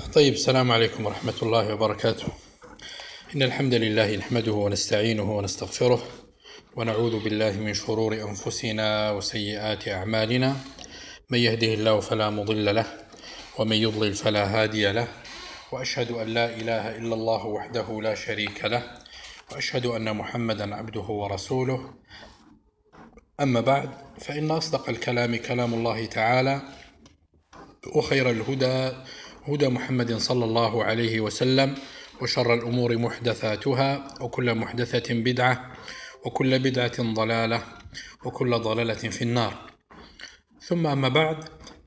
طيب، السلام عليكم ورحمة الله وبركاته. إن الحمد لله نحمده ونستعينه ونستغفره، ونعوذ بالله من شرور أنفسنا وسيئات أعمالنا. من يهده الله فلا مضل له، ومن يضلل فلا هادي له، وأشهد أن لا إله إلا الله وحده لا شريك له، وأشهد أن محمدا عبده ورسوله. أما بعد، فإن أصدق الكلام كلام الله تعالى، وخير الهدى هدى محمد صلى الله عليه وسلم، وشر الأمور محدثاتها، وكل محدثة بدعة، وكل بدعة ضلالة، وكل ضلالة في النار. ثم أما بعد،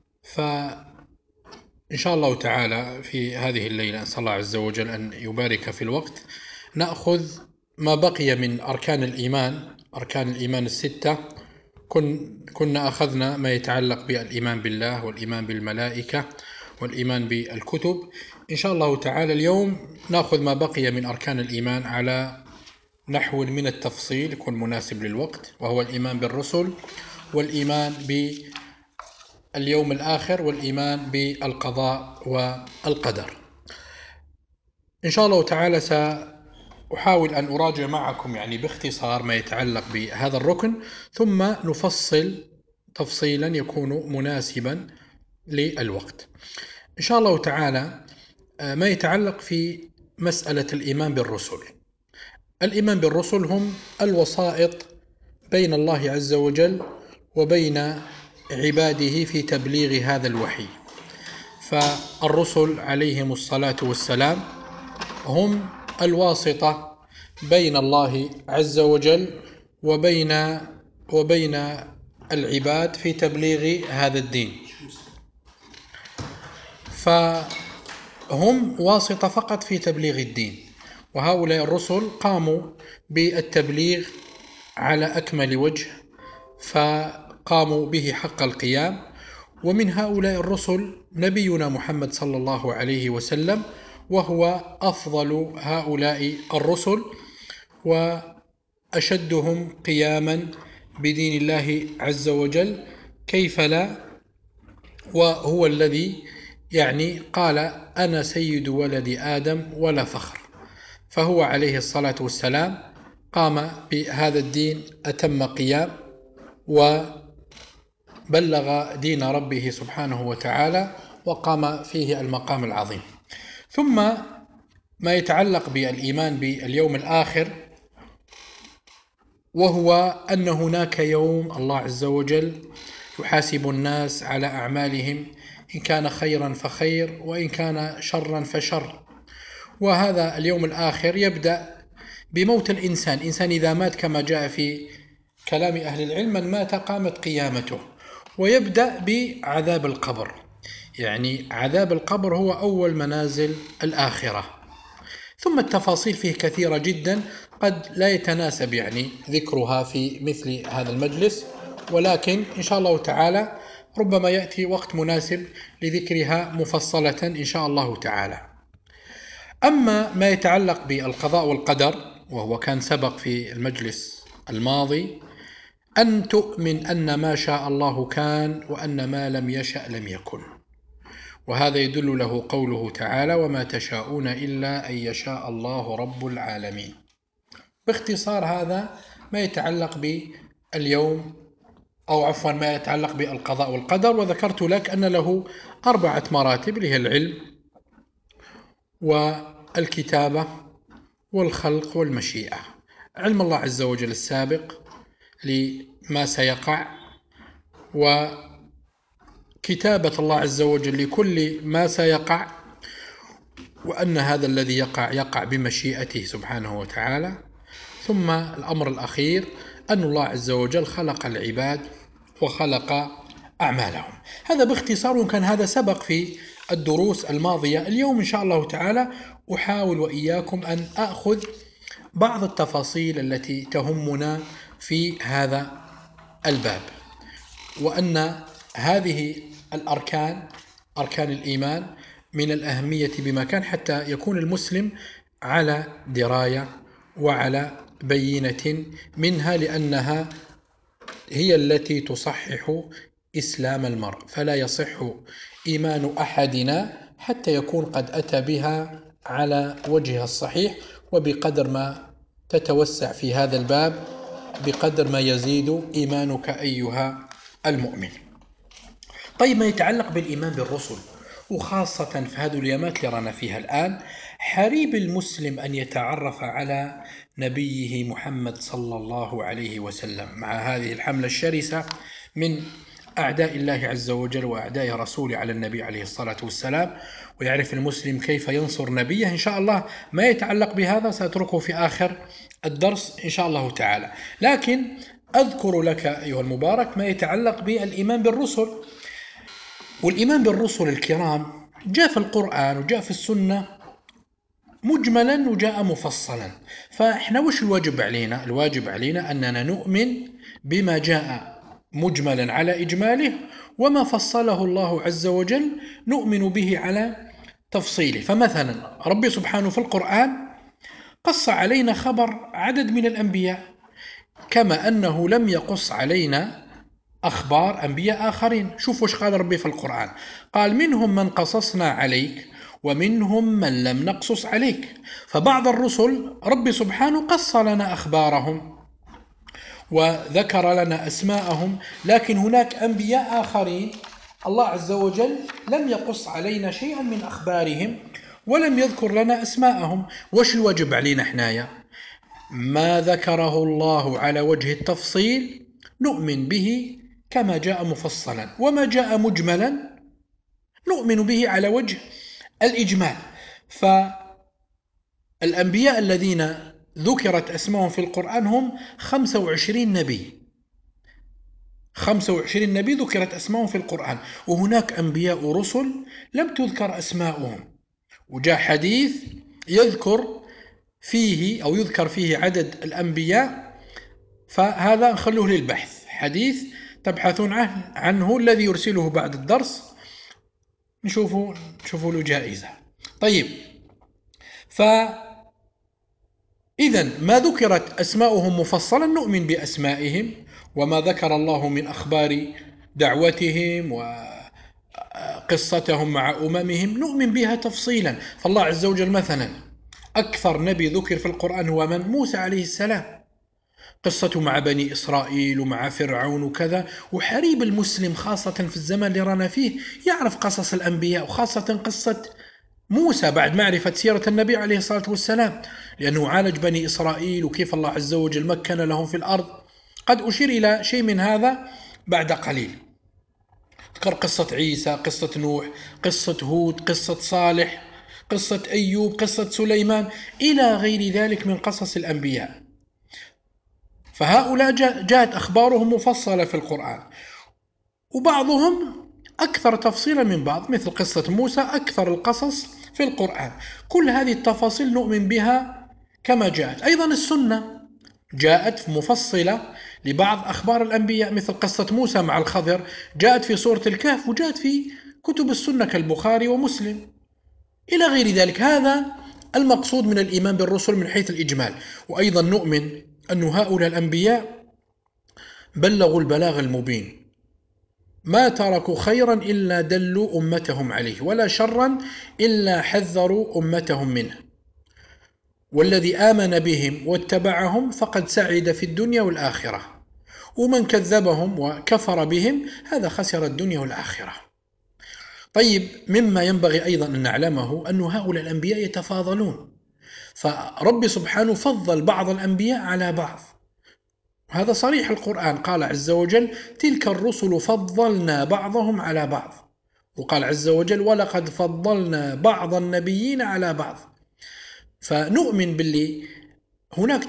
فإن شاء الله تعالى في هذه الليلة أسأل الله عز وجل أن يبارك في الوقت، نأخذ ما بقي من أركان الإيمان الستة. كنا أخذنا ما يتعلق بالإيمان بالله، والإيمان بالملائكة، والإيمان بالكتب. إن شاء الله تعالى اليوم نأخذ ما بقي من أركان الإيمان على نحو من التفصيل يكون مناسب للوقت، وهو الإيمان بالرسل، والإيمان باليوم الآخر، والإيمان بالقضاء والقدر. إن شاء الله تعالى سأحاول أن أراجع معكم باختصار ما يتعلق بهذا الركن، ثم نفصل تفصيلا يكون مناسبا للوقت إن شاء الله تعالى. ما يتعلق في مسألة الإيمان بالرسل. الإيمان بالرسل هم الوسائط بين الله عز وجل وبين عباده في تبليغ هذا الوحي. فالرسل عليهم الصلاة والسلام هم الواسطة بين الله عز وجل وبين العباد في تبليغ هذا الدين. فهم واسطة فقط في تبليغ الدين، وهؤلاء الرسل قاموا بالتبليغ على أكمل وجه، فقاموا به حق القيام. ومن هؤلاء الرسل نبينا محمد صلى الله عليه وسلم، وهو أفضل هؤلاء الرسل وأشدهم قياما بدين الله عز وجل، كيف لا، وهو الذي قال: أنا سيد ولد آدم ولا فخر. فهو عليه الصلاة والسلام قام بهذا الدين أتم قيام، وبلغ دين ربه سبحانه وتعالى، وقام فيه المقام العظيم. ثم ما يتعلق بالإيمان باليوم الآخر، وهو أن هناك يوم الله عز وجل يحاسب الناس على أعمالهم، إن كان خيرا فخير، وإن كان شرا فشر. وهذا اليوم الآخر يبدأ بموت الإنسان إذا مات، كما جاء في كلام أهل العلم: من مات قامت قيامته. ويبدأ بعذاب القبر، عذاب القبر هو أول منازل الآخرة. ثم التفاصيل فيه كثيرة جدا، قد لا يتناسب ذكرها في مثل هذا المجلس، ولكن إن شاء الله تعالى ربما يأتي وقت مناسب لذكرها مفصلة إن شاء الله تعالى. أما ما يتعلق بالقضاء والقدر، وهو كان سبق في المجلس الماضي، أن تؤمن أن ما شاء الله كان، وأن ما لم يشأ لم يكن. وهذا يدل له قوله تعالى: وما تشاءون إلا أن يشاء الله رب العالمين. باختصار هذا ما يتعلق باليوم، أو عفوا ما يتعلق بالقضاء والقدر. وذكرت لك أن له 4 مراتب، اللي هي العلم، والكتابة، والخلق، والمشيئة. علم الله عز وجل السابق لما سيقع، وكتابة الله عز وجل لكل ما سيقع، وأن هذا الذي يقع بمشيئته سبحانه وتعالى. ثم الأمر الأخير أن الله عز وجل خلق العباد وخلق أعمالهم. هذا باختصار، وكان هذا سبق في الدروس الماضية. اليوم إن شاء الله تعالى أحاول وإياكم أن أخذ بعض التفاصيل التي تهمنا في هذا الباب، وأن هذه الأركان، أركان الإيمان، من الأهمية بمكان، حتى يكون المسلم على دراية وعلى بينة منها، لأنها هي التي تصحح إسلام المرء، فلا يصح إيمان أحدنا حتى يكون قد أتى بها على وجهها الصحيح. وبقدر ما تتوسع في هذا الباب بقدر ما يزيد إيمانك أيها المؤمن. طيب، ما يتعلق بالإيمان بالرسل، وخاصة في هذه الأيامات اللي رانا فيها الآن، حري المسلم أن يتعرف على نبيه محمد صلى الله عليه وسلم مع هذه الحملة الشرسة من أعداء الله عز وجل وأعداء رسوله على النبي عليه الصلاة والسلام، ويعرف المسلم كيف ينصر نبيه. إن شاء الله ما يتعلق بهذا سأتركه في آخر الدرس إن شاء الله تعالى، لكن أذكر لك أيها المبارك ما يتعلق بالإيمان بالرسل. والإيمان بالرسل الكرام جاء في القرآن وجاء في السنة مجملا وجاء مفصلا. فإحنا وش الواجب علينا؟ الواجب علينا أننا نؤمن بما جاء مجملا على إجماله، وما فصله الله عز وجل نؤمن به على تفصيله. فمثلا ربي سبحانه في القرآن قص علينا خبر عدد من الأنبياء، كما أنه لم يقص علينا أخبار أنبياء آخرين. شوف وش قال ربي في القرآن، قال منهم من قصصنا عليك ومنهم من لم نقصص عليك. فبعض الرسل ربي سبحانه قص لنا أخبارهم وذكر لنا أسماءهم، لكن هناك أنبياء آخرين الله عز وجل لم يقص علينا شيئا من أخبارهم ولم يذكر لنا أسماءهم. وش الواجب علينا حنايا؟ ما ذكره الله على وجه التفصيل نؤمن به كما جاء مفصلا، وما جاء مجملا نؤمن به على وجه الإجمال. فالأنبياء الذين ذكرت أسماءهم في القرآن هم 25 نبي، 25 نبي ذكرت أسماءهم في القرآن، وهناك أنبياء ورسل لم تذكر أسماءهم، وجاء حديث يذكر فيه أو يذكر فيه عدد الأنبياء، فهذا نخلوه للبحث، حديث تبحثون عنه الذي يرسله بعد الدرس نشوفوا له جائزة. طيب، فإذا ما ذكرت أسماؤهم مفصلا نؤمن بأسمائهم، وما ذكر الله من أخبار دعوتهم وقصتهم مع أممهم نؤمن بها تفصيلا. فالله عز وجل مثلا أكثر نبي ذكر في القرآن هو من؟ موسى عليه السلام، قصته مع بني إسرائيل ومع فرعون وكذا. وحريب المسلم خاصة في الزمن اللي رانا فيه يعرف قصص الأنبياء، وخاصة قصة موسى بعد معرفة سيرة النبي عليه الصلاة والسلام، لأنه عالج بني إسرائيل وكيف الله عز وجل مكن لهم في الأرض. قد أشير إلى شيء من هذا بعد قليل. ذكر قصة عيسى، قصة نوح، قصة هود، قصة صالح، قصة أيوب، قصة سليمان، إلى غير ذلك من قصص الأنبياء. فهؤلاء جاءت أخبارهم مفصلة في القرآن، وبعضهم أكثر تفصيلا من بعض، مثل قصة موسى أكثر القصص في القرآن. كل هذه التفاصيل نؤمن بها كما جاءت. أيضا السنة جاءت مفصلة لبعض أخبار الأنبياء، مثل قصة موسى مع الخضر جاءت في سورة الكهف، وجاءت في كتب السنة كالبخاري ومسلم إلى غير ذلك. هذا المقصود من الإيمان بالرسل من حيث الإجمال. وأيضا نؤمن أن هؤلاء الأنبياء بلغوا البلاغ المبين، ما تركوا خيرا إلا دلوا أمتهم عليه، ولا شرا إلا حذروا أمتهم منه، والذي آمن بهم واتبعهم فقد سعد في الدنيا والآخرة، ومن كذبهم وكفر بهم هذا خسر الدنيا والآخرة. طيب، مما ينبغي أيضا أن نعلمه أن هؤلاء الأنبياء يتفاضلون، فرب سبحانه فضل بعض الأنبياء على بعض، هذا صريح القرآن. قال عز وجل تلك الرسل فضلنا بعضهم على بعض، وقال عز وجل ولقد فضلنا بعض النبيين على بعض. فنؤمن باللي هناك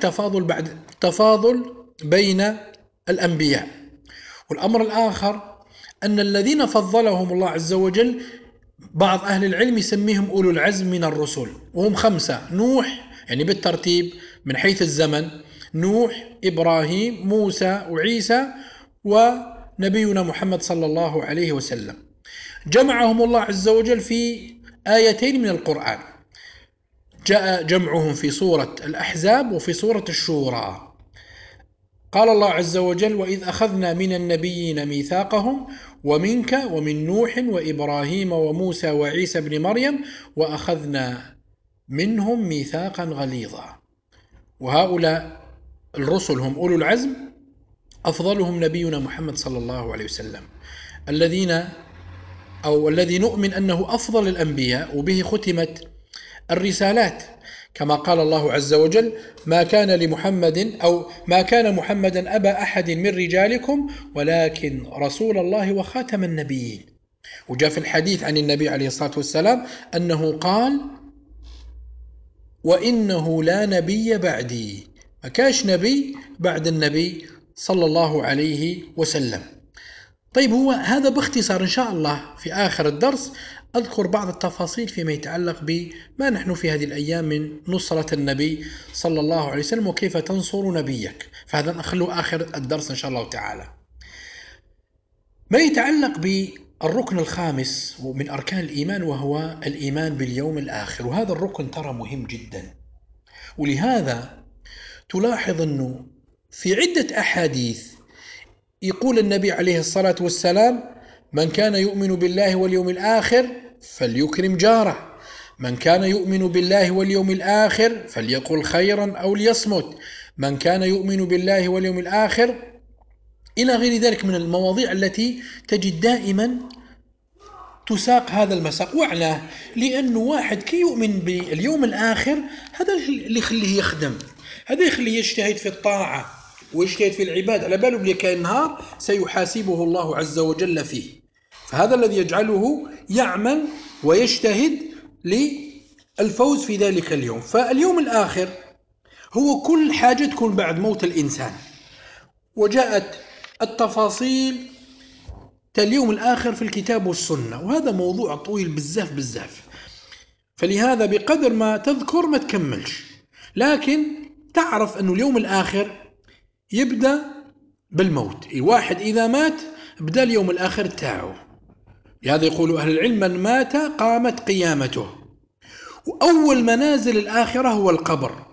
تفاضل بين الأنبياء. والأمر الآخر أن الذين فضلهم الله عز وجل بعض أهل العلم يسميهم أولو العزم من الرسل، وهم 5: نوح، يعني بالترتيب من حيث الزمن، نوح، إبراهيم، موسى، وعيسى، ونبينا محمد صلى الله عليه وسلم. جمعهم الله عز وجل في آيتين من القرآن، جاء جمعهم في سورة الأحزاب وفي سورة الشورى. قال الله عز وجل وإذ أخذنا من النبيين ميثاقهم ومنك ومن نوح وإبراهيم وموسى وعيسى بن مريم وأخذنا منهم ميثاقا غليظا. وهؤلاء الرسل هم أولو العزم، أفضلهم نبينا محمد صلى الله عليه وسلم، الذي نؤمن أنه أفضل الأنبياء وبه ختمت الرسالات، كما قال الله عز وجل: ما كان محمدا أبا أحد من رجالكم ولكن رسول الله وخاتم النبيين. وجاء في الحديث عن النبي عليه الصلاة والسلام أنه قال: وإنه لا نبي بعدي، ما كاش نبي بعد النبي صلى الله عليه وسلم. طيب، هو هذا باختصار. إن شاء الله في آخر الدرس أذكر بعض التفاصيل فيما يتعلق بما نحن في هذه الأيام من نصرة النبي صلى الله عليه وسلم وكيف تنصر نبيك، فهذا نخلو آخر الدرس إن شاء الله تعالى. ما يتعلق بالركن الخامس من أركان الإيمان وهو الإيمان باليوم الآخر، وهذا الركن ترى مهم جدا، ولهذا تلاحظ أنه في عدة أحاديث يقول النبي عليه الصلاة والسلام: من كان يؤمن بالله واليوم الآخر فليكرم جاره، من كان يؤمن بالله واليوم الآخر فليقل خيرا أو ليصمت، من كان يؤمن بالله واليوم الآخر، إلى غير ذلك من المواضيع التي تجد دائما تساق هذا المساق. وعلاه؟ لأنه واحد كي يؤمن باليوم الآخر هذا اللي يخليه يخدم، هذا يخليه يجتهد في الطاعة ويجتهد في العباد، على باله بلي كاين نهار سيحاسبه الله عز وجل فيه، فهذا الذي يجعله يعمل ويجتهد للفوز في ذلك اليوم. فاليوم الآخر هو كل حاجة تكون بعد موت الإنسان، وجاءت التفاصيل اليوم الآخر في الكتاب والسنة، وهذا موضوع طويل بزاف، فلهذا بقدر ما تذكر ما تكملش، لكن تعرف أنه اليوم الآخر يبدأ بالموت. الواحد إذا مات بدأ اليوم الآخر تاعه، لهذا يقول أهل العلم: من مات قامت قيامته. وأول منازل الآخرة هو القبر،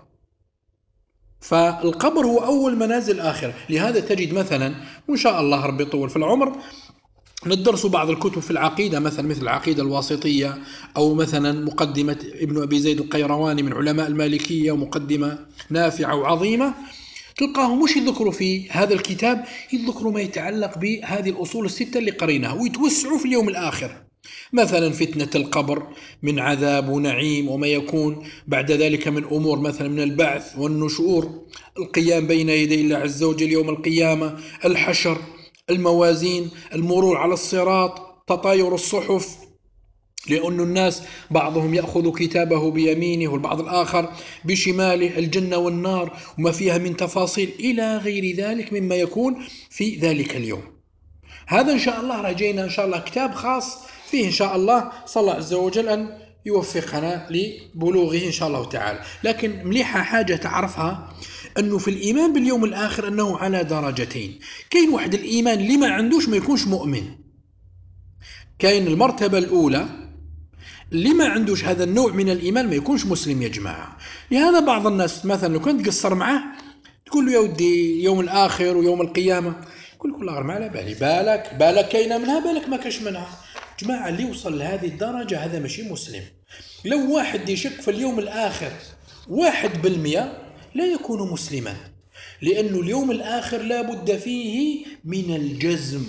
فالقبر هو أول منازل الآخرة. لهذا تجد مثلا، وإن شاء الله ربي يطول في العمر، ندرس بعض الكتب في العقيدة، مثل العقيدة الواسطية، أو مثلا مقدمة ابن أبي زيد القيرواني من علماء المالكية، ومقدمة نافعة وعظيمة، تلقاهم مش يذكروا في هذا الكتاب، يذكروا ما يتعلق بهذه الأصول الستة اللي قريناها، ويتوسعوا في اليوم الآخر، مثلا فتنة القبر من عذاب ونعيم، وما يكون بعد ذلك من أمور، مثلا من البعث والنشور، القيام بين يدي الله عز وجل يوم القيامة، الحشر، الموازين، المرور على الصراط، تطاير الصحف، لأن الناس بعضهم يأخذ كتابه بيمينه والبعض الآخر بشماله، الجنة والنار وما فيها من تفاصيل إلى غير ذلك مما يكون في ذلك اليوم. هذا إن شاء الله رجينا إن شاء الله كتاب خاص فيه، إن شاء الله صلى الله عز وجل أن يوفقنا لبلوغه إن شاء الله تعالى. لكن مليحة حاجة تعرفها، أنه في الإيمان باليوم الآخر أنه على درجتين. كاين واحد الإيمان اللي ما عندوش ما يكونش مؤمن، كاين المرتبة الأولى اللي ما عندوش هذا النوع من الإيمان ما يكونش مسلم يا جماعة. لهذا بعض الناس مثلا لو كنت تقصر معه تقول له: يا ودي يوم الآخر ويوم القيامة، يقول لك: والله غير ما على بالي، بالك كاينة منها، بالك ما كاش منها. جماعة، اللي يوصل لهذه الدرجة هذا ماشي مسلم. لو واحد يشك في اليوم الآخر 1% لا يكون مسلما، لأن اليوم الآخر لا بد فيه من الجزم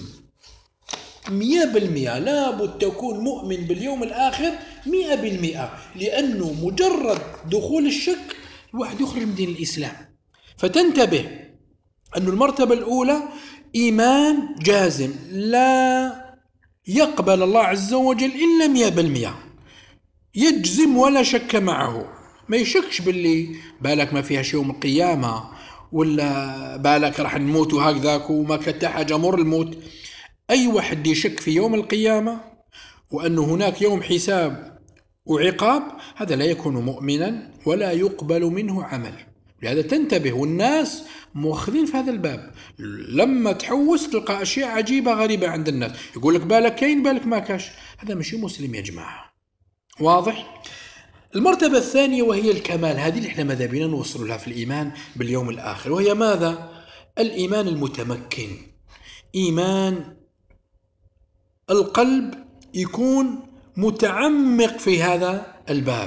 100%، لا بد تكون مؤمن باليوم الآخر 100%، لأنه مجرد دخول الشك الواحد يخرج من دين الإسلام. فتنتبه أن المرتبة الأولى إيمان جازم لا يقبل الله عز وجل إلا 100%، يجزم ولا شك معه، ما يشكش باللي بالك ما فيهاش يوم القيامة، ولا بالك راح نموت وهكذاك وما كتا حاجة مر الموت. أي واحد يشك في يوم القيامة وأن هناك يوم حساب وعقاب، هذا لا يكون مؤمنا ولا يقبل منه عمل. لهذا تنتبه، والناس مؤخذين في هذا الباب، لما تحوس تلقى أشياء عجيبة غريبة عند الناس، يقول لك بالك كاين بالك ما كاش، هذا مش مسلم يا جماعة. واضح؟ المرتبة الثانية وهي الكمال، هذه اللي احنا ماذا بينا نوصل لها في الإيمان باليوم الآخر، وهي ماذا؟ الإيمان المتمكن، إيمان القلب يكون متعمق في هذا الباب،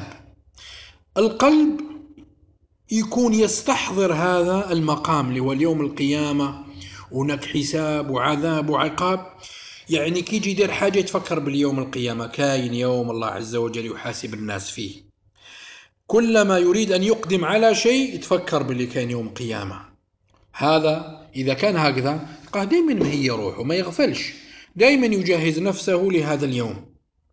القلب يكون يستحضر هذا المقام اللي هو اليوم القيامة، هناك حساب وعذاب وعقاب. يعني كي يجي يدير حاجة يتفكر باليوم القيامة، كاين يوم الله عز وجل يحاسب الناس فيه. كلما يريد أن يقدم على شيء يتفكر باللي كاين يوم قيامة. هذا إذا كان هكذا دائما ما هي روحه ما يغفلش، دائما يجهز نفسه لهذا اليوم.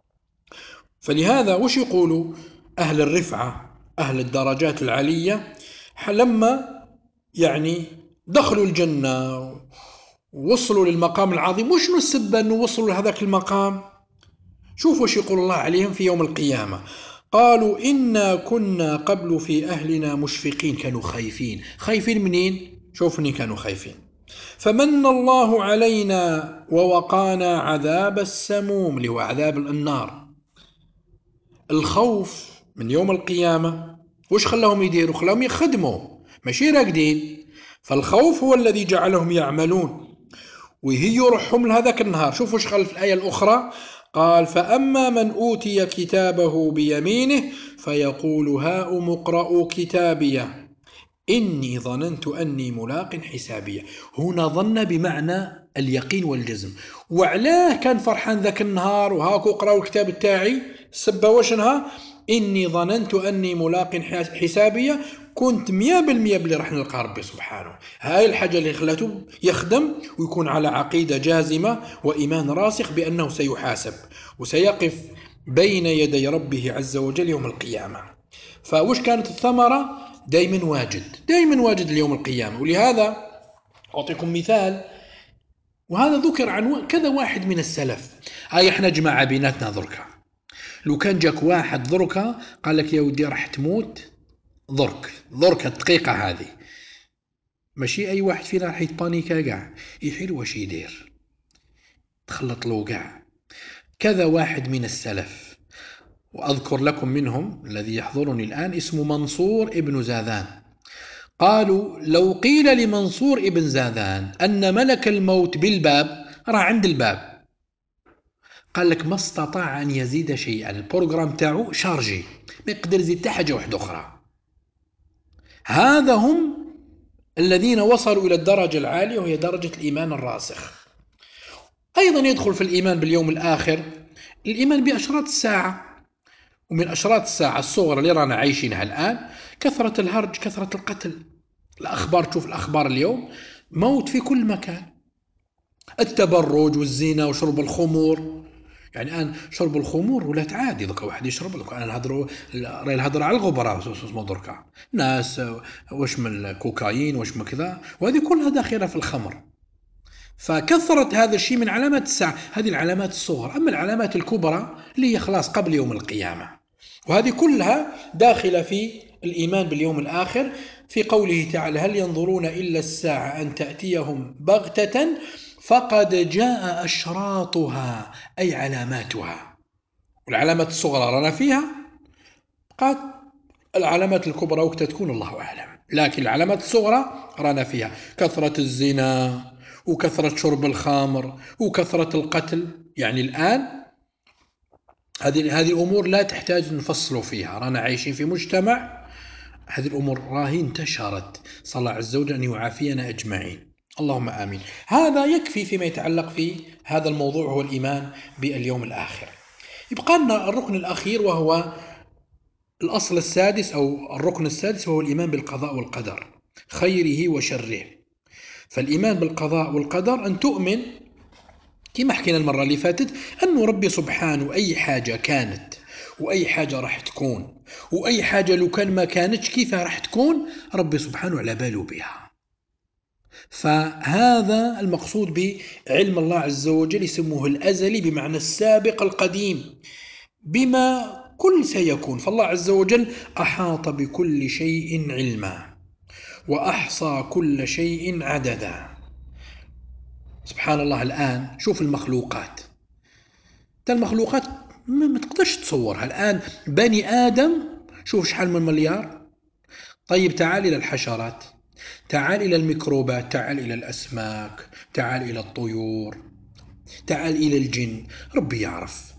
فلهذا وش يقولوا أهل الرفعة أهل الدرجات العالية لما يعني دخلوا الجنة ووصلوا للمقام العظيم، وشنو السبب أنه وصلوا لهذاك المقام؟ شوفوا وش يقول الله عليهم في يوم القيامة. قالوا إنا كنا قبل في أهلنا مشفقين، كانوا خايفين. خايفين منين؟ شوفني كانوا خايفين. فمن الله علينا ووقانا عذاب السموم، اللي هو عذاب النار. الخوف من يوم القيامة وش خلاهم يديروا؟ خلاهم يخدموا ماشي راقدين. فالخوف هو الذي جعلهم يعملون ويهيوا روحهم لهذاك النهار. شوفوا وش قال في الآية الأخرى، قال فأما من أوتي كتابه بيمينه فيقول هاؤم اقرءوا كتابيه إني ظننت أني ملاق حسابية. هنا ظن بمعنى اليقين والجزم. وعلاه كان فرحان ذاك النهار وهاكو اقرأوا الكتاب التاعي؟ سبا وشنها؟ إني ظننت أني ملاق حسابية، كنت 100% بلي راح نلقى ربي سبحانه. هاي الحاجة اللي خلته يخدم ويكون على عقيدة جازمة وإيمان راسخ بأنه سيحاسب وسيقف بين يدي ربه عز وجل يوم القيامة. فوش كانت الثمرة؟ دايما واجد، دايما واجد اليوم القيامة. ولهذا أعطيكم مثال، وهذا ذكر عن كذا واحد من السلف. هاي احنا جماعة بيناتنا ذركة، لو كان جاك واحد ذركة قال لك يا ودي راح تموت ذركة الدقيقة هذه، ماشي أي واحد فينا راح يتبانيكا قاع يحيل واش يدير، تخلط له قاع. كذا واحد من السلف، وأذكر لكم منهم الذي يحضرني الآن اسمه منصور ابن زاذان. قالوا لو قيل لمنصور ابن زاذان أن ملك الموت بالباب، راه عند الباب، قال لك ما استطاع أن يزيد شيئا، البروغرام تاعو شارجي ما يقدر يزيد حتى حاجة واحدة أخرى. هذا هم الذين وصلوا إلى الدرجة العالية وهي درجة الإيمان الراسخ. أيضا يدخل في الإيمان باليوم الآخر الإيمان بأشراط الساعة. ومن أشراط الساعة الصغرى اللي رانا عايشينها الآن كثرة الهرج، كثرة القتل. الأخبار، تشوف الأخبار اليوم موت في كل مكان، التبرج والزنا وشرب الخمور. يعني الآن شرب الخمور ولات عادي، دوكا واحد يشرب. دوكا أنا نهضروا راهي الهضرة على الغبراء اسمه دركا ناس واش من الكوكايين واش من كذا، وهذه كلها داخلة في الخمر. فكثرة هذا الشيء من علامات الساعة. هذه العلامات الصغرى. أما العلامات الكبرى اللي هي خلاص قبل يوم القيامة، وهذه كلها داخلة في الإيمان باليوم الآخر. في قوله تعالى هل ينظرون إلا الساعة أن تأتيهم بغتة فقد جاء أشراطها، أي علاماتها. والعلامات الصغرى رانا فيها، قد العلامات الكبرى وقت تكون الله أعلم، لكن العلامات الصغرى رانا فيها. كثرة الزنا وكثرة شرب الخمر وكثرة القتل. يعني الآن هذه أمور لا تحتاج نفصلوا فيها، رانا عايشين في مجتمع هذه الأمور راهي انتشرت. صلى الله عز وجل أن يعافينا أجمعين، اللهم آمين. هذا يكفي فيما يتعلق في هذا الموضوع، هو الإيمان باليوم الآخر. يبقى لنا الركن الأخير وهو الأصل السادس أو الركن السادس، وهو الإيمان بالقضاء والقدر خيره وشره. فالإيمان بالقضاء والقدر أن تؤمن كما حكينا المرة اللي فاتت أنه ربي سبحانه أي حاجة كانت وأي حاجة راح تكون وأي حاجة لو كان ما كانتش كيفها راح تكون، ربي سبحانه على باله بها. فهذا المقصود بعلم الله عز وجل، يسموه الأزلي بمعنى السابق القديم بما كل سيكون. فالله عز وجل أحاط بكل شيء علما وأحصى كل شيء عددا. سبحان الله. الآن شوف المخلوقات، المخلوقات ما تقدرش تصورها. الآن بني آدم شوف شحال من مليار. طيب تعال إلى الحشرات، تعال إلى الميكروبات، تعال إلى الأسماك، تعال إلى الطيور. تعال إلى الجن، ربي يعرف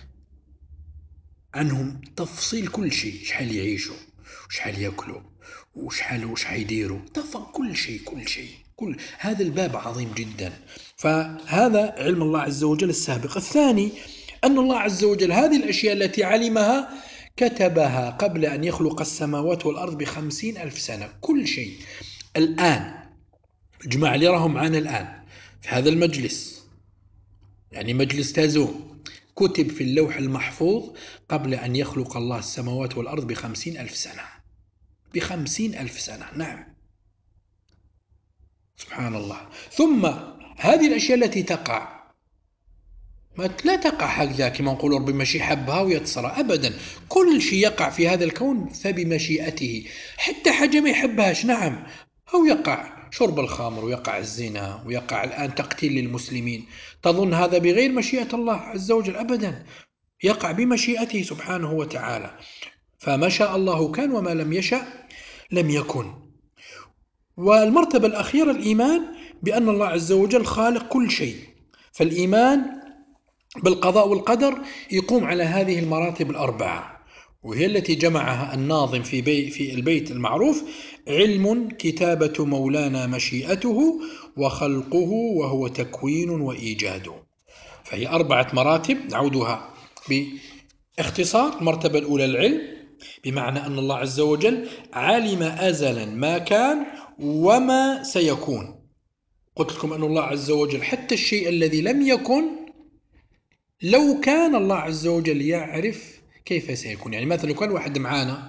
عنهم تفصيل كل شيء، شحال يعيشوا وشحال ياكلوا وشحال وش حيديروا، كل شيء كل شيء، كل هذا الباب عظيم جدا. فهذا علم الله عز وجل السابق. الثاني أن الله عز وجل هذه الأشياء التي علمها كتبها قبل أن يخلق السماوات والأرض ب50,000 سنة، كل شيء. الآن الجماعة اللي راهم معنا الآن في هذا المجلس، يعني مجلس تازوم، كتب في اللوح المحفوظ قبل أن يخلق الله السماوات والأرض ب50,000 سنة، ب50,000 سنة، نعم، سبحان الله. ثم هذه الأشياء التي تقع لا تقع هكذا كما نقول ربي ماشي حبها ويتصرى أبدا، كل شيء يقع في هذا الكون فبمشيئته، حتى حاجة ما يحبهاش، نعم، أو يقع شرب الخمر ويقع الزنا ويقع الآن تقتيل للمسلمين، تظن هذا بغير مشيئة الله عز وجل؟ أبدا، يقع بمشيئته سبحانه وتعالى. فما شاء الله كان وما لم يشأ لم يكن. والمرتبة الأخيرة الإيمان بأن الله عز وجل خالق كل شيء، فالإيمان بالقضاء والقدر يقوم على هذه المراتب الأربعة، وهي التي جمعها الناظم في البيت المعروف: علم، كتابة مولانا مشيئته، وخلقه وهو تكوين وإيجاد. فهي 4 مراتب، نعودها باختصار. المرتبة الأولى العلم، بمعنى أن الله عز وجل علم أزلا ما كان وما سيكون. قلت لكم أن الله عز وجل حتى الشيء الذي لم يكن لو كان الله عز وجل يعرف كيف سيكون. يعني مثلا لو كان واحد معانا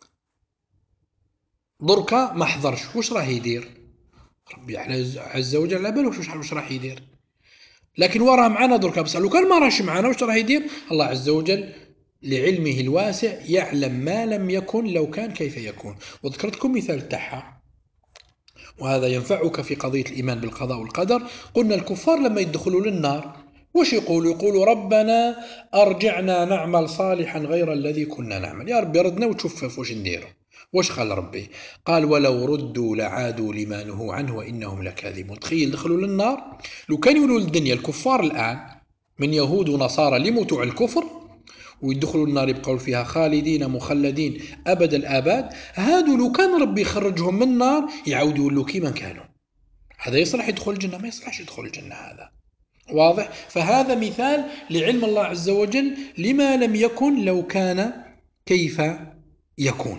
دركا ما حضرش، وش راه يدير؟ ربي عز وجل لا بالو وش راح يدير، لكن وراه معنا دركا، بس لو كان ما راش معنا وش راح يدير؟ الله عز وجل لعلمه الواسع يعلم ما لم يكن لو كان كيف يكون. وذكرت لكم مثال تاعها، وهذا ينفعك في قضية الإيمان بالقضاء والقدر. قلنا الكفار لما يدخلوا للنار وش يقولوا ربنا أرجعنا نعمل صالحا غير الذي كنا نعمل، يا ربي ردنا وتشوف وش نديروا. وش قال ربي؟ قال ولو ردوا لعادوا لما نهوا عنه وإنهم لكاذبون. تخيل دخلوا للنار، لو كانوا يقولوا للدنيا الكفار الآن من يهود ونصارى اللي يموتوا على الكفر ويدخلوا النار يبقوا فيها خالدين مخلدين أبد الآباد، هادو لو كان ربي يخرجهم من النار يعودوا يولوا كيما كانوا، هذا يصلح يدخل الجنة؟ ما يصلحش يدخل الجنة هذا، واضح؟ فهذا مثال لعلم الله عز وجل لما لم يكن لو كان كيف يكون.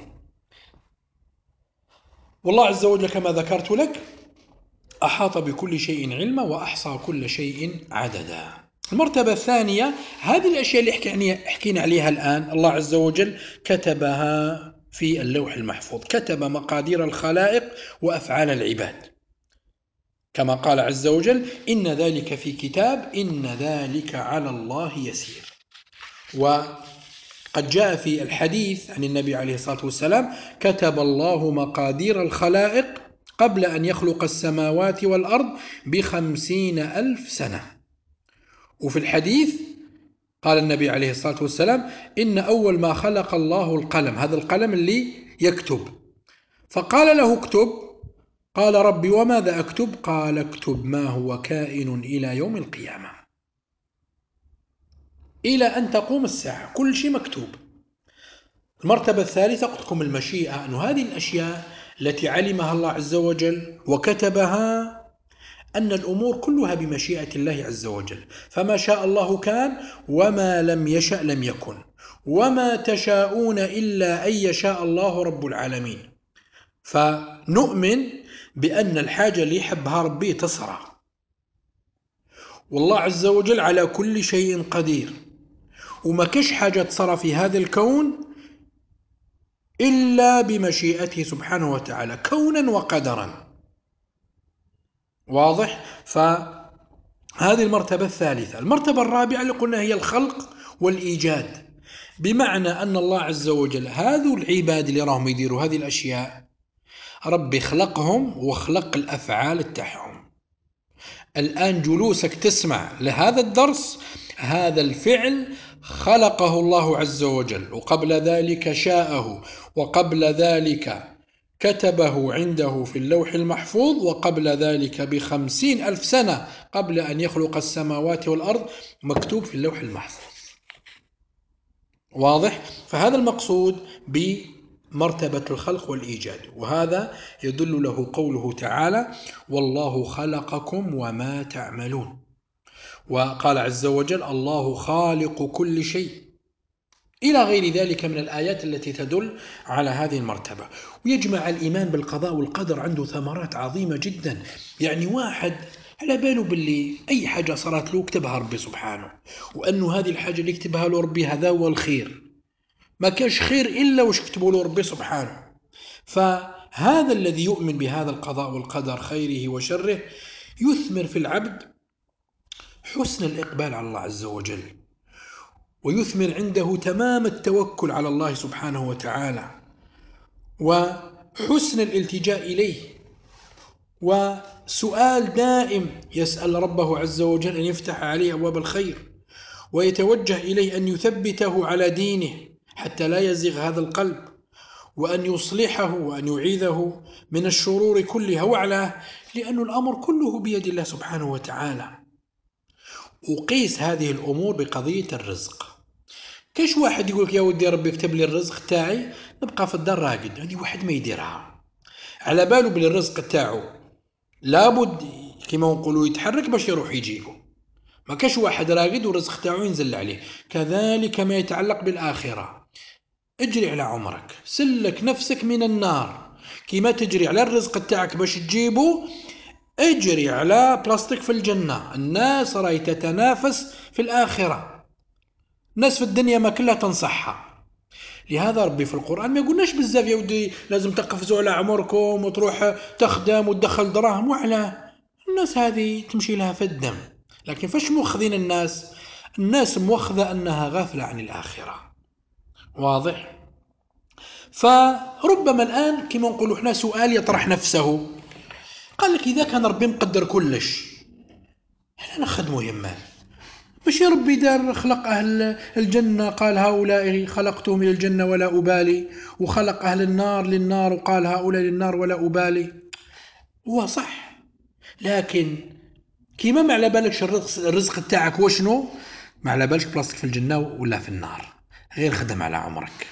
والله عز وجل كما ذكرت لك أحاط بكل شيء علما وأحصى كل شيء عددا. المرتبة الثانية هذه الأشياء اللي حكينا عليها الآن، الله عز وجل كتبها في اللوح المحفوظ، كتب مقادير الخلائق وأفعال العباد، كما قال عز وجل إن ذلك في كتاب إن ذلك على الله يسير. وقد جاء في الحديث عن النبي عليه الصلاة والسلام كتب الله مقادير الخلائق قبل أن يخلق السماوات والأرض ب50,000 سنة. وفي الحديث قال النبي عليه الصلاة والسلام إن أول ما خلق الله القلم، هذا القلم اللي يكتب، فقال له اكتب، قال ربي وماذا أكتب؟ قال اكتب ما هو كائن إلى يوم القيامة، إلى أن تقوم الساعة كل شيء مكتوب. المرتبة الثالثة قلت لكم المشيئة، أن هذه الأشياء التي علمها الله عز وجل وكتبها أن الأمور كلها بمشيئة الله عز وجل، فما شاء الله كان وما لم يشأ لم يكن، وما تشاءون إلا أن يشاء الله رب العالمين. فنؤمن بأن الحاجة اللي يحبها ربي تصرى، والله عز وجل على كل شيء قدير، وما كش حاجة تصرى في هذا الكون إلا بمشيئته سبحانه وتعالى كونا وقدرا، واضح؟ فهذه المرتبة الثالثة. المرتبة الرابعة اللي قلنا هي الخلق والإيجاد، بمعنى أن الله عز وجل هذو العباد اللي راهم يديروا هذه الأشياء ربي خلقهم وخلق الأفعال تاعهم. الآن جلوسك تسمع لهذا الدرس، هذا الفعل خلقه الله عز وجل، وقبل ذلك شاءه، وقبل ذلك كتبه عنده في اللوح المحفوظ، وقبل ذلك ب50,000 سنة قبل أن يخلق السماوات والأرض مكتوب في اللوح المحفوظ. واضح؟ فهذا المقصود بمرتبة الخلق والإيجاد، وهذا يدل له قوله تعالى: والله خلقكم وما تعملون. وقال عز وجل: الله خالق كل شيء، إلى غير ذلك من الآيات التي تدل على هذه المرتبة. ويجمع الإيمان بالقضاء والقدر عنده ثمرات عظيمة جدا. يعني واحد على باله باللي أي حاجة صارت له كتبها ربي سبحانه، وأنه هذه الحاجة اللي كتبها له ربي هذا هو الخير، ما كاش خير إلا وش كتبه له ربي سبحانه. فهذا الذي يؤمن بهذا القضاء والقدر خيره وشره يثمر في العبد حسن الإقبال على الله عز وجل، ويثمر عنده تمام التوكل على الله سبحانه وتعالى، وحسن الالتجاء إليه، وسؤال دائم يسأل ربه عز وجل أن يفتح عليه أبواب الخير، ويتوجه إليه أن يثبته على دينه حتى لا يزيغ هذا القلب، وأن يصلحه وأن يعيذه من الشرور كلها وعلاه، لأن الأمر كله بيد الله سبحانه وتعالى. وقيس هذه الأمور بقضية الرزق. كاش واحد يقولك يا ودي ربي يكتب لي الرزق تاعي نبقى في الدار راقد، هذه واحد ما يديرها، على باله بلي الرزق تاعو لابد كما نقولوا يتحرك باش يروح يجيبه. ما كاش واحد راقد والرزق تاعو ينزل عليه. كذلك ما يتعلق بالآخرة، اجري على عمرك، سلك نفسك من النار، كما تجري على الرزق تاعك باش تجيبه، اجري على بلاستيك في الجنة. الناس راهي تتنافس في الآخرة، الناس في الدنيا ما كلها تنصحها. لهذا ربي في القرآن ما يقولناش بزاف يا ودي لازم تقفزوا على عمركم وتروح تخدم وتدخل دراهم، وعلى الناس هذه تمشي لها في الدم. لكن فاش مؤخذين الناس مؤخذة أنها غافلة عن الآخرة. واضح؟ فربما الآن كما نقولوا احنا سؤال يطرح نفسه، قال لك إذا كان ربي مقدر كلش احنا نخدموا يمال، مش يا ربي دار خلق أهل الجنة قال هؤلاء خلقتهم إلى الجنة ولا أبالي، وخلق أهل النار للنار وقال هؤلاء للنار ولا أبالي. هو صح، لكن كيما ما على بالكش الرزق تاعك وشنو، ما على بالك بلاصتك في الجنة ولا في النار، غير خدم على عمرك.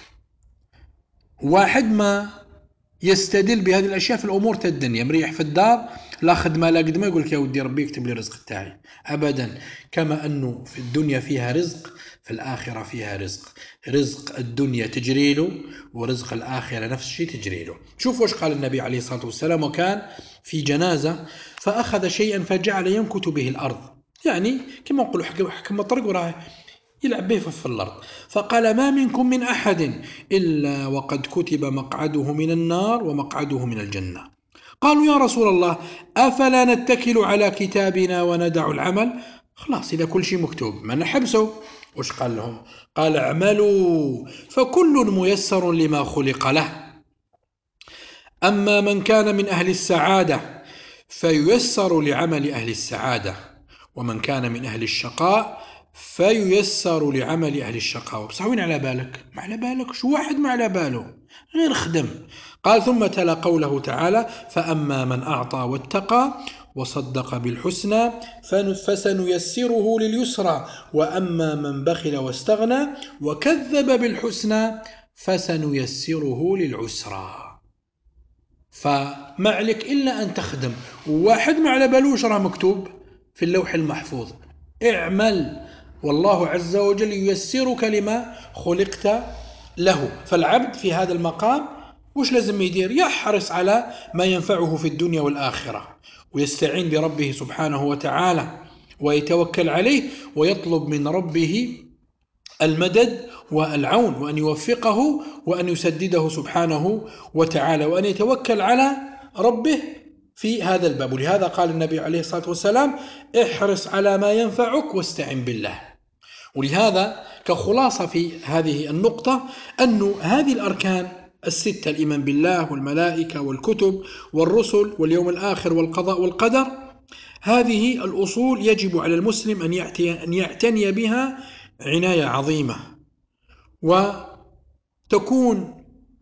واحد ما يستدل بهذه الأشياء في الأمور تاع الدنيا، مريح في الدار لا خدمة لا قدمة، يقول لك يا ودي ربي يكتب لي الرزق تاعي. أبدا، كما أنه في الدنيا فيها رزق في الآخرة فيها رزق. رزق الدنيا تجري له، ورزق الآخرة نفس الشيء تجري له. شوف وش قال النبي عليه الصلاة والسلام: وكان في جنازة فأخذ شيئا فجعل ينكت به الأرض، يعني كما نقول حكم الطريق وراه يلعب به في الأرض. فقال: ما منكم من أحد إلا وقد كتب مقعده من النار ومقعده من الجنة. قالوا: يا رسول الله أفلا نتكل على كتابنا وندع العمل؟ خلاص إذا كل شيء مكتوب ما نحبسه. وش قال لهم؟ قال: اعملوا فكل ميسر لما خلق له، أما من كان من أهل السعادة فييسر لعمل أهل السعادة، ومن كان من أهل الشقاء فييسر لعمل أهل الشقاء. بصح وين على بالك؟ ما على بالك، شو واحد ما على باله غير خدم. قال: ثم تلا قوله تعالى: فأما من أعطى واتقى وصدق بالحسنى فسنيسره لليسرى، وأما من بخل واستغنى وكذب بالحسنى فسنيسره للعسرى. فما عليك إلا أن تخدم. واحد ما على بالوش راه مكتوب في اللوح المحفوظ، اعمل والله عز وجل ييسرك لما خلقت له. فالعبد في هذا المقام وش لازم يدير؟ يحرص على ما ينفعه في الدنيا والآخرة، ويستعين بربه سبحانه وتعالى، ويتوكل عليه، ويطلب من ربه المدد والعون، وأن يوفقه وأن يسدده سبحانه وتعالى، وأن يتوكل على ربه في هذا الباب. ولهذا قال النبي عليه الصلاة والسلام: احرص على ما ينفعك واستعن بالله. ولهذا كخلاصة في هذه النقطة أن هذه الأركان الستة: الإيمان بالله والملائكة والكتب والرسل واليوم الآخر والقضاء والقدر، هذه الأصول يجب على المسلم أن يعتني بها عناية عظيمة، وتكون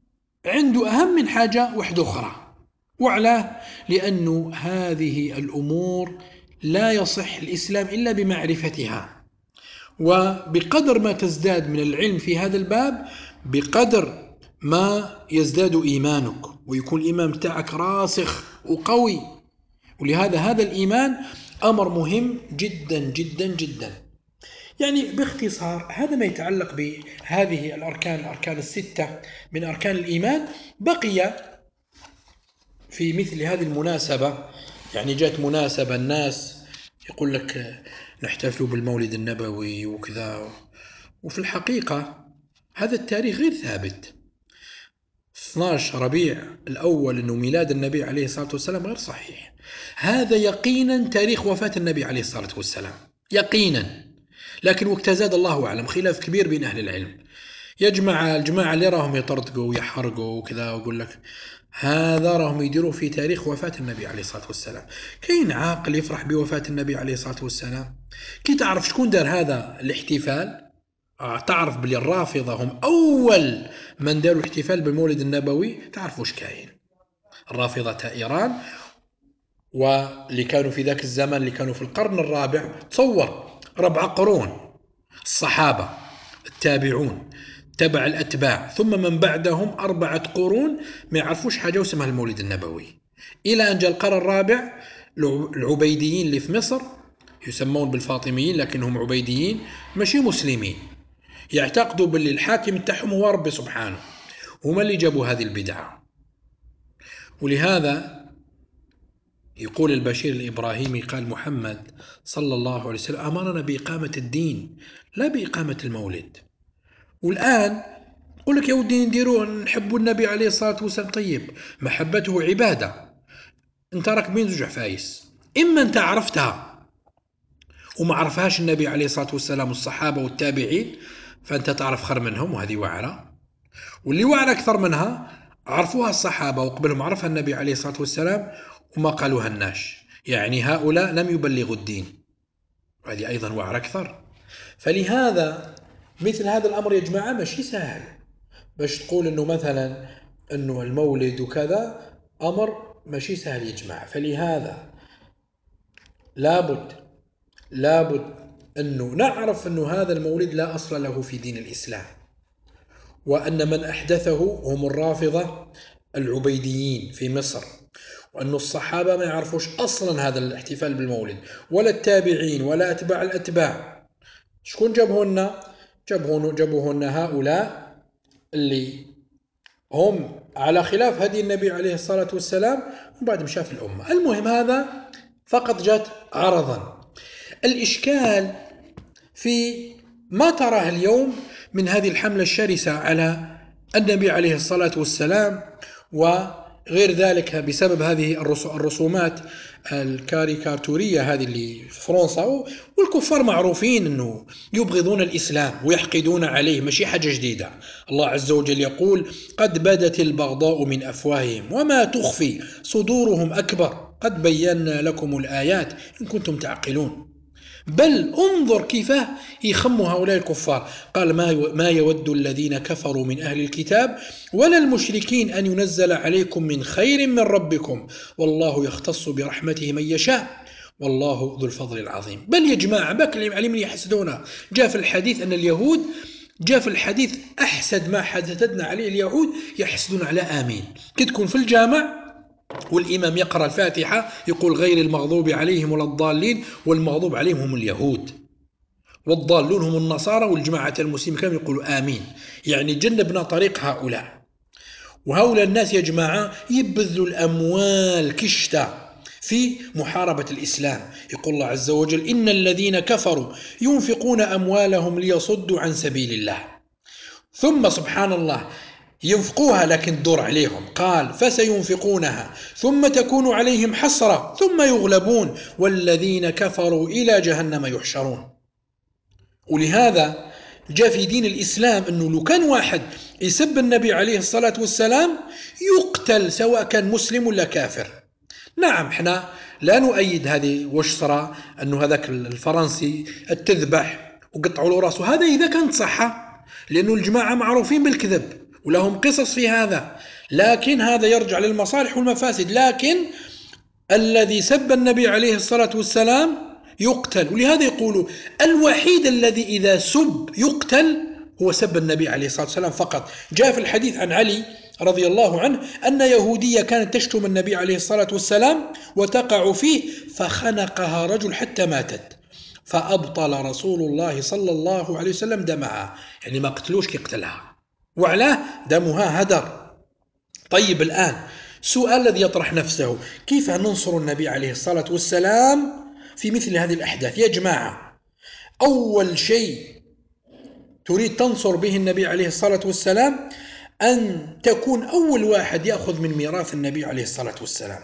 عنده أهم من حاجة واحدة أخرى. وعلاه؟ لأن هذه الأمور لا يصح الإسلام إلا بمعرفتها. وبقدر ما تزداد من العلم في هذا الباب بقدر ما يزداد إيمانك، ويكون الإيمان بتاعك راسخ وقوي. ولهذا هذا الإيمان أمر مهم جدا جدا جدا. يعني باختصار هذا ما يتعلق بهذه الأركان الستة من أركان الإيمان. بقي في مثل هذه المناسبة، يعني جاءت مناسبة الناس يقول لك نحتفل بالمولد النبوي وكذا، وفي الحقيقة هذا التاريخ غير ثابت. 12 ربيع الأول أنه ميلاد النبي عليه الصلاة والسلام غير صحيح. هذا يقينا تاريخ وفاة النبي عليه الصلاة والسلام يقينا، لكن وقت زاد الله أعلم خلاف كبير بين أهل العلم. يجمع الجماعة اللي راهم يطردقوا ويحرقوا وكذا ويقول لك هذا راهم يديروا في تاريخ وفاة النبي عليه الصلاة والسلام. كاين عاقل يفرح بوفاة النبي عليه الصلاة والسلام؟ كي تعرف شكون دار هذا الاحتفال، تعرف بلي الرافضة هم أول من داروا الاحتفال بالمولد النبوي. تعرف وش كاين؟ الرافضة إيران، واللي كانوا في ذاك الزمن اللي كانوا في القرن الرابع، تصور 4 قرون، الصحابة، التابعون، تبع الأتباع، ثم من بعدهم 4 قرون ما يعرفوش حاجة اسمها المولد النبوي. إلى أن جاء القرن الرابع العبيديين اللي في مصر يسمون بالفاطميين لكنهم عبيديين ماشي مسلمين، يعتقدوا باللي الحاكم تاعهم هو ربي سبحانه، هما اللي جابوا هذه البدعة. ولهذا يقول البشير الإبراهيمي قال محمد صلى الله عليه وسلم أمرنا بإقامة الدين لا بإقامة المولد. والآن يقول لك يا ودي نديروه نحبوا النبي عليه الصلاة والسلام. طيب محبته عبادة، انت راك بين زوج عفايس، إما انت عرفتها وما عرفهاش النبي عليه الصلاة والسلام والصحابة والتابعين فأنت تعرف خير منهم وهذه وعرة، واللي وعر أكثر منها عرفوها الصحابة وقبلهم عرفها النبي عليه الصلاة والسلام وما قالوها الناس، يعني هؤلاء لم يبلغوا الدين، وهذه أيضا وعر أكثر. فلهذا مثل هذا الأمر يا جماعة ماشي سهل باش تقول أنه مثلا أنه المولد وكذا أمر ماشي سهل يا جماعة. فلهذا لابد أنه نعرف أنه هذا المولد لا أصل له في دين الإسلام، وأن من أحدثه هم الرافضة العبيديين في مصر، وأن الصحابة ما يعرفوش أصلا هذا الاحتفال بالمولد، ولا التابعين ولا أتباع الأتباع. شكون جابهن؟ جابوهن هؤلاء اللي هم على خلاف هدي النبي عليه الصلاة والسلام وبعد مشى في الأمة. المهم هذا فقط جات عرضا. الإشكال في ما تراه اليوم من هذه الحملة الشرسة على النبي عليه الصلاة والسلام وغير ذلك بسبب هذه الرسومات الكاريكاتورية هذه اللي في فرنسا. والكفار معروفين أنه يبغضون الإسلام ويحقدون عليه، ماشي حاجة جديدة. الله عز وجل يقول قد بدت البغضاء من أفواههم وما تخفي صدورهم أكبر قد بينا لكم الآيات إن كنتم تعقلون. بل انظر كيف يخم هؤلاء الكفار. قال ما يود الذين كفروا من أهل الكتاب ولا المشركين أن ينزل عليكم من خير من ربكم والله يختص برحمته من يشاء والله ذو الفضل العظيم. بل يا جماعة بكلم علي من يحسدونا. جاء في الحديث أن اليهود، جاء في الحديث أحسد ما حدثتنا عليه اليهود يحسدون على آمين. كي تكون في الجامع والإمام يقرأ الفاتحة يقول غير المغضوب عليهم ولا الضالين، والمغضوب عليهم هم اليهود والضالون هم النصارى، والجماعة المسلمين كانوا يقولوا آمين، يعني جنبنا طريق هؤلاء. وهؤلاء الناس يا جماعة يبذلوا الأموال كشتا في محاربة الإسلام. يقول الله عز وجل إن الذين كفروا ينفقون أموالهم ليصدوا عن سبيل الله، ثم سبحان الله ينفقوها لكن تدور عليهم، قال فسينفقونها ثم تكون عليهم حسرة ثم يغلبون والذين كفروا إلى جهنم يحشرون. ولهذا جاء في دين الإسلام أنه لو كان واحد يسب النبي عليه الصلاة والسلام يقتل سواء كان مسلم ولا كافر. نعم احنا لا نؤيد هذه وش صرا أنه هذاك الفرنسي التذبح وقطعوا له راسه، هذا إذا كانت صحة، لأنه الجماعة معروفين بالكذب ولهم قصص في هذا، لكن هذا يرجع للمصالح والمفاسد. لكن الذي سب النبي عليه الصلاة والسلام يقتل، ولهذا يقولوا الوحيد الذي إذا سب يقتل هو سب النبي عليه الصلاة والسلام فقط. جاء في الحديث عن علي رضي الله عنه أن يهودية كانت تشتم النبي عليه الصلاة والسلام وتقع فيه فخنقها رجل حتى ماتت، فأبطل رسول الله صلى الله عليه وسلم دمها، يعني ما قتلوش كي قتلها وعلاه دمها هدر. طيب الآن سؤال الذي يطرح نفسه: كيف ننصر النبي عليه الصلاة والسلام في مثل هذه الأحداث؟ يا جماعة، أول شيء تريد تنصر به النبي عليه الصلاة والسلام أن تكون أول واحد يأخذ من ميراث النبي عليه الصلاة والسلام.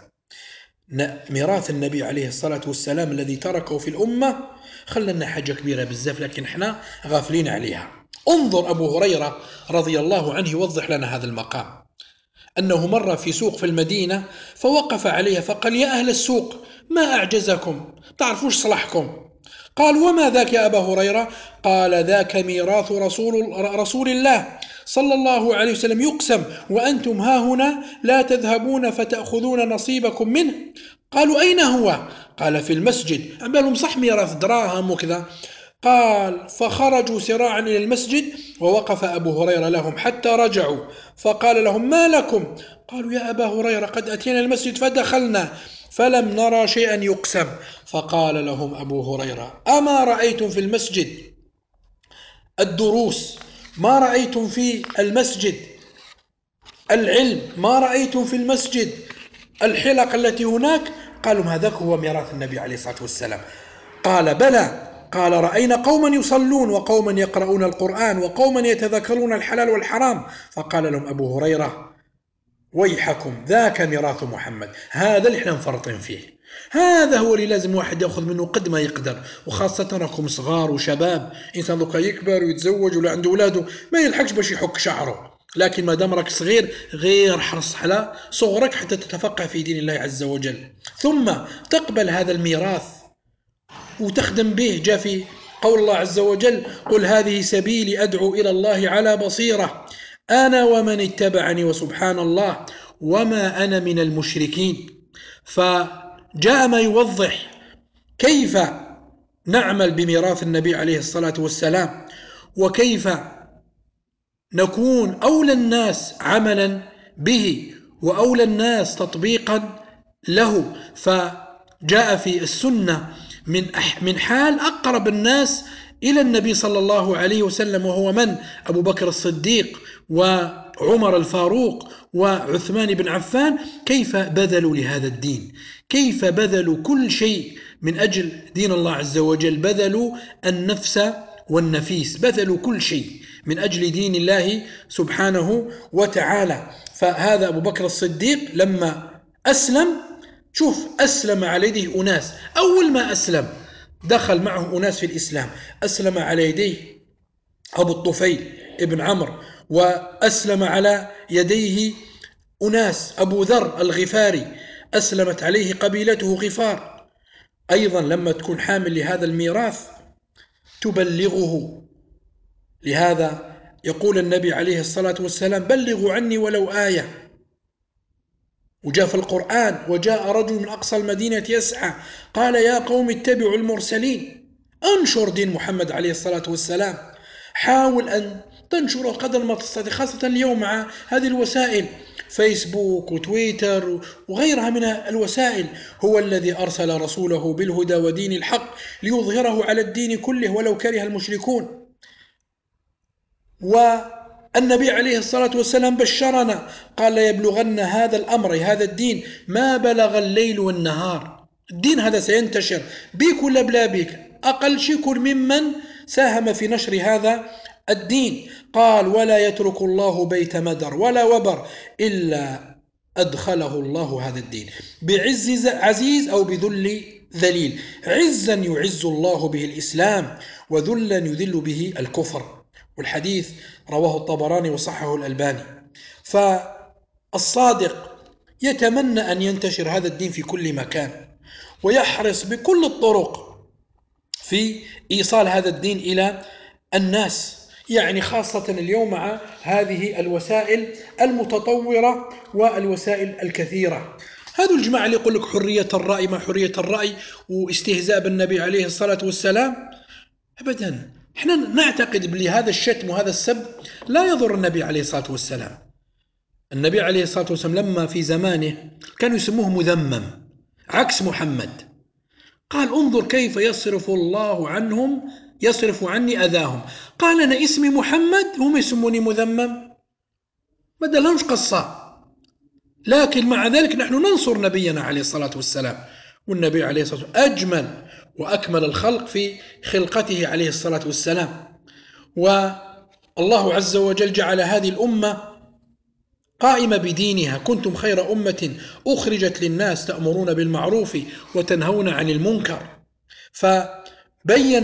ميراث النبي عليه الصلاة والسلام الذي تركه في الأمة خلنا حاجة كبيرة بزاف، لكن احنا غافلين عليها. انظر أبو هريرة رضي الله عنه يوضح لنا هذا المقام، أنه مر في سوق في المدينة فوقف عليها فقال: يا أهل السوق، ما أعجزكم؟ تعرفوش صلاحكم؟ قال: وما ذاك يا أبا هريرة؟ قال: ذاك ميراث رسول الله صلى الله عليه وسلم يقسم، وأنتم ها هنا لا تذهبون فتأخذون نصيبكم منه. قالوا: أين هو؟ قال: في المسجد. عمالهم صح ميراث دراهم وكذا. قال: فخرجوا سراعا إلى المسجد ووقف أبو هريرة لهم حتى رجعوا، فقال لهم: ما لكم؟ قالوا: يا أبا هريرة، قد أتينا المسجد فدخلنا فلم نرى شيئا يقسم. فقال لهم أبو هريرة: أما رأيتم في المسجد الدروس؟ ما رأيتم في المسجد العلم؟ ما رأيتم في المسجد الحلق التي هناك؟ قالوا: هذاك هو ميراث النبي عليه الصلاة والسلام. قال: بلى. قال: رأينا قوما يصلون وقوما يقرؤون القرآن وقوما يتذكرون الحلال والحرام. فقال لهم أبو هريرة: ويحكم، ذاك ميراث محمد، هذا اللي احنا مفرطين فيه، هذا هو اللي لازم واحد ياخذ منه قد ما يقدر، وخاصة راكم صغار وشباب، انسان دوكا يكبر ويتزوج ولا عنده اولاده ما يلحقش باش يحك شعره، لكن ما دام راك صغير غير حرص على صغرك حتى تتفقه في دين الله عز وجل، ثم تقبل هذا الميراث وتخدم به. جاء في قول الله عز وجل: قل هذه سبيلي أدعو إلى الله على بصيرة أنا ومن اتبعني وسبحان الله وما أنا من المشركين. فجاء ما يوضح كيف نعمل بميراث النبي عليه الصلاة والسلام، وكيف نكون أولى الناس عملا به وأولى الناس تطبيقا له. فجاء في السنة من حال أقرب الناس إلى النبي صلى الله عليه وسلم، وهو من؟ أبو بكر الصديق وعمر الفاروق وعثمان بن عفان، كيف بذلوا لهذا الدين، كيف بذلوا كل شيء من أجل دين الله عز وجل، بذلوا النفس والنفيس، بذلوا كل شيء من أجل دين الله سبحانه وتعالى. فهذا أبو بكر الصديق لما أسلم، شوف، أسلم على يديه أناس، أول ما أسلم دخل معه أناس في الإسلام، أسلم على يديه أبو الطفيل ابن عمرو، وأسلم على يديه أناس، أبو ذر الغفاري أسلمت عليه قبيلته غفار. أيضا لما تكون حامل لهذا الميراث تبلغه، لهذا يقول النبي عليه الصلاة والسلام: بلغوا عني ولو آية. وجاء في القرآن: وجاء رجل من أقصى المدينة يسعى قال يا قوم اتبعوا المرسلين. أنشر دين محمد عليه الصلاة والسلام، حاول أن تنشره قدر ما تستطيع، خاصة اليوم مع هذه الوسائل فيسبوك وتويتر وغيرها من الوسائل. هو الذي أرسل رسوله بالهدى ودين الحق ليظهره على الدين كله ولو كره المشركون. والنبي عليه الصلاة والسلام بشرنا، قال: يبلغن هذا الأمر، هذا الدين، ما بلغ الليل والنهار. الدين هذا سينتشر بك ولا بلا بك، أقل شيء كن ممن ساهم في نشر هذا الدين. قال: ولا يترك الله بيت مدر ولا وبر إلا أدخله الله هذا الدين بعز عزيز أو بذل ذليل، عزا يعز الله به الإسلام وذلا يذل به الكفر. والحديث رواه الطبراني وصححه الألباني. فالصادق يتمنى أن ينتشر هذا الدين في كل مكان، ويحرص بكل الطرق في إيصال هذا الدين إلى الناس، يعني خاصة اليوم مع هذه الوسائل المتطورة والوسائل الكثيرة. هذو الجماعة اللي يقول لك حرية الرأي ما حرية الرأي واستهزاء بالنبي عليه الصلاة والسلام، أبدا. احنا نعتقد بلي هذا الشتم وهذا السب لا يضر النبي عليه الصلاة والسلام. النبي عليه الصلاة والسلام لما في زمانه كانوا يسموه مذمم عكس محمد، قال انظر كيف يصرف الله عنهم، يصرف عني أذاهم. قال أنا اسمي محمد هم يسموني مذمم، ما دلهمش قصة. لكن مع ذلك نحن ننصر نبينا عليه الصلاة والسلام، والنبي عليه الصلاة والسلام أجمل وأكمل الخلق في خلقته عليه الصلاة والسلام. والله عز وجل جعل هذه الأمة قائمة بدينها، كنتم خير أمة أخرجت للناس تأمرون بالمعروف وتنهون عن المنكر. فبين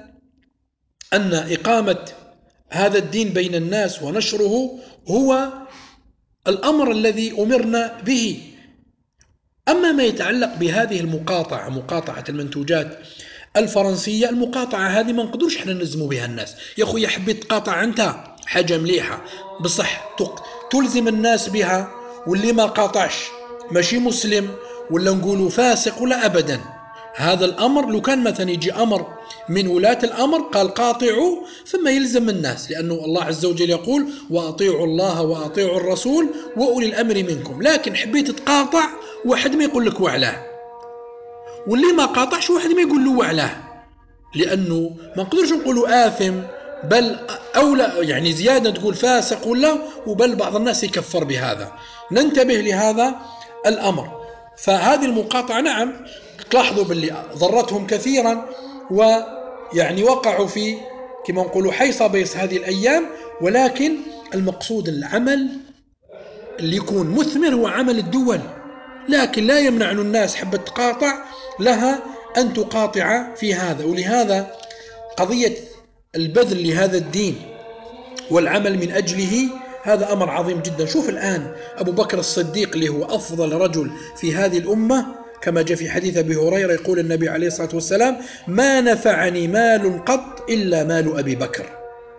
أن إقامة هذا الدين بين الناس ونشره هو الأمر الذي أمرنا به. أما ما يتعلق بهذه المقاطعة، مقاطعة المنتوجات الفرنسية، المقاطعة هذه ما نقدرش احنا نلزموا بها الناس. يا خويا حبيت تقاطع أنت حاجة مليحة بصح تلزم الناس بها، واللي ما قاطعش ماشي مسلم ولا نقولوا فاسق ولا أبدا. هذا الأمر لو كان مثلا يجي أمر من ولاة الأمر قال قاطعوا ثم يلزم الناس، لأنه الله عز وجل يقول وأطيعوا الله وأطيعوا الرسول وأولي الأمر منكم. لكن حبيت تقاطع واحد ما يقول لك وعلاه، واللي ما قاطعش واحد ما يقول له وعلاه، لأنه ما نقدرش نقولوا آثم، بل أولى يعني زيادة تقول فاسق ولا، وبل بعض الناس يكفر بهذا. ننتبه لهذا الأمر. فهذه المقاطعة نعم تلاحظوا باللي ضرتهم كثيرا، ويعني وقعوا في كما نقولوا حيص بيص هذه الأيام. ولكن المقصود العمل اللي يكون مثمر هو عمل الدول، لكن لا يمنع أن الناس حبت تقاطع لها أن تقاطع في هذا. ولهذا قضية البذل لهذا الدين والعمل من أجله هذا أمر عظيم جدا. شوف الآن أبو بكر الصديق اللي هو أفضل رجل في هذه الأمة، كما جاء في حديث أبي هريرة يقول النبي عليه الصلاة والسلام ما نفعني مال قط إلا مال أبي بكر.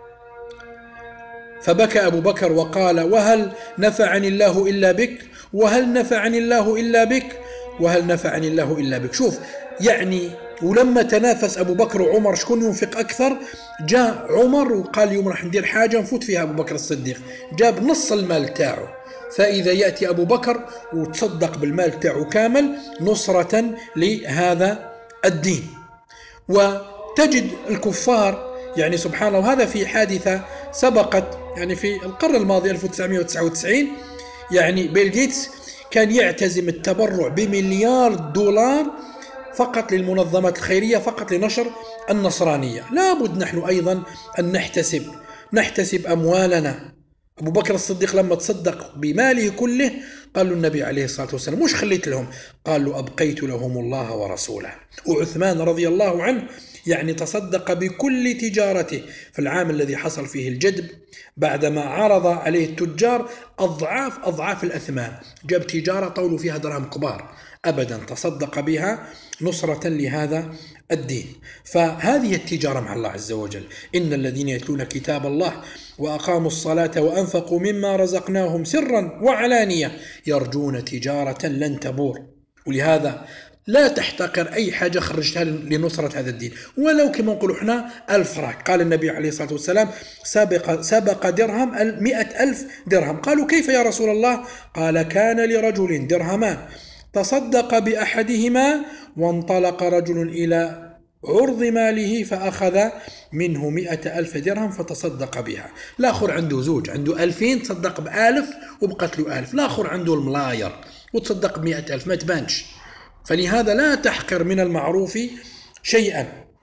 فبكى أبو بكر وقال وهل نفعني الله إلا بك، وهل نفعني الله إلا بك، وهل نفعني الله إلا بك. شوف يعني، ولما تنافس أبو بكر وعمر شكون ينفق أكثر، جاء عمر وقال يوم راح ندير حاجة نفوت فيها أبو بكر الصديق، جاب نص المال تاعه. فإذا يأتي أبو بكر وتصدق بالمال تاعه كامل نصرة لهذا الدين. وتجد الكفار يعني سبحان الله، وهذا في حادثة سبقت يعني في القرن الماضي 1999، يعني بيل جيتس كان يعتزم التبرع بمليار دولار فقط للمنظمات الخيرية فقط لنشر النصرانية. لابد نحن أيضا أن نحتسب أموالنا. أبو بكر الصديق لما تصدق بماله كله قال له النبي عليه الصلاة والسلام مش خليت لهم، قال له أبقيت لهم الله ورسوله. وعثمان رضي الله عنه يعني تصدق بكل تجارته في العام الذي حصل فيه الجدب، بعدما عرض عليه التجار أضعاف الأثمان، جاب تجارة طولوا فيها درهم كبار، أبدا تصدق بها نصرة لهذا الدين. فهذه التجارة مع الله عز وجل. إن الذين يتلون كتاب الله وأقاموا الصلاة وأنفقوا مما رزقناهم سرا وعلانية يرجون تجارة لن تبور. ولهذا لا تحتقر أي حاجة خرجتها لنصرة هذا الدين، ولو كما نقول احنا 1000 راك. قال النبي عليه الصلاة والسلام سبق درهم 100,000 درهم. قالوا كيف يا رسول الله؟ قال كان لرجل درهمان تصدق بأحدهما وانطلق رجل إلى عرض ماله فأخذ منه 100,000 درهم فتصدق بها. الآخر عنده زوج، عنده 2000 تصدق ب1000 وبقت له 1000. الآخر عنده الملاير وتصدق ب100,000 ما تبانش. فلهذا لا تحقر من المعروف شيئا.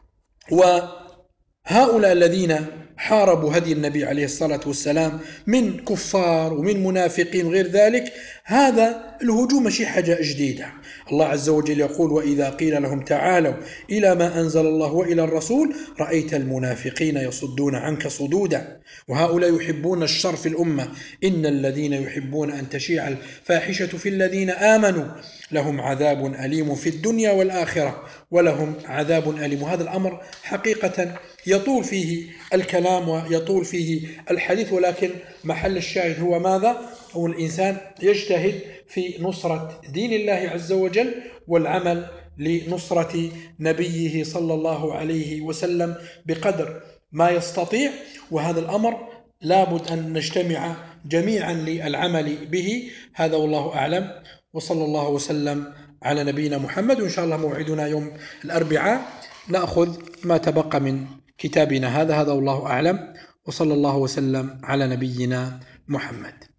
وهؤلاء الذين حاربوا هدي النبي عليه الصلاة والسلام من كفار ومن منافقين وغير ذلك، هذا الهجوم ماشي حاجة جديدة. الله عز وجل يقول وإذا قيل لهم تعالوا إلى ما أنزل الله وإلى الرسول رأيت المنافقين يصدون عنك صدودا وهؤلاء يحبون الشر في الأمة إن الذين يحبون أن تشيع الفاحشة في الذين آمنوا لهم عذاب أليم في الدنيا والآخرة ولهم عذاب أليم. وهذا الأمر حقيقة يطول فيه الكلام ويطول فيه الحديث، ولكن محل الشاهد هو ماذا؟ هو الإنسان يجتهد في نصرة دين الله عز وجل والعمل لنصرة نبيه صلى الله عليه وسلم بقدر ما يستطيع. وهذا الأمر لابد أن نجتمع جميعا للعمل به. هذا والله أعلم، وصلى الله وسلم على نبينا محمد. وإن شاء الله موعدنا يوم الأربعاء نأخذ ما تبقى من كتابنا هذا والله أعلم، وصلى الله وسلم على نبينا محمد.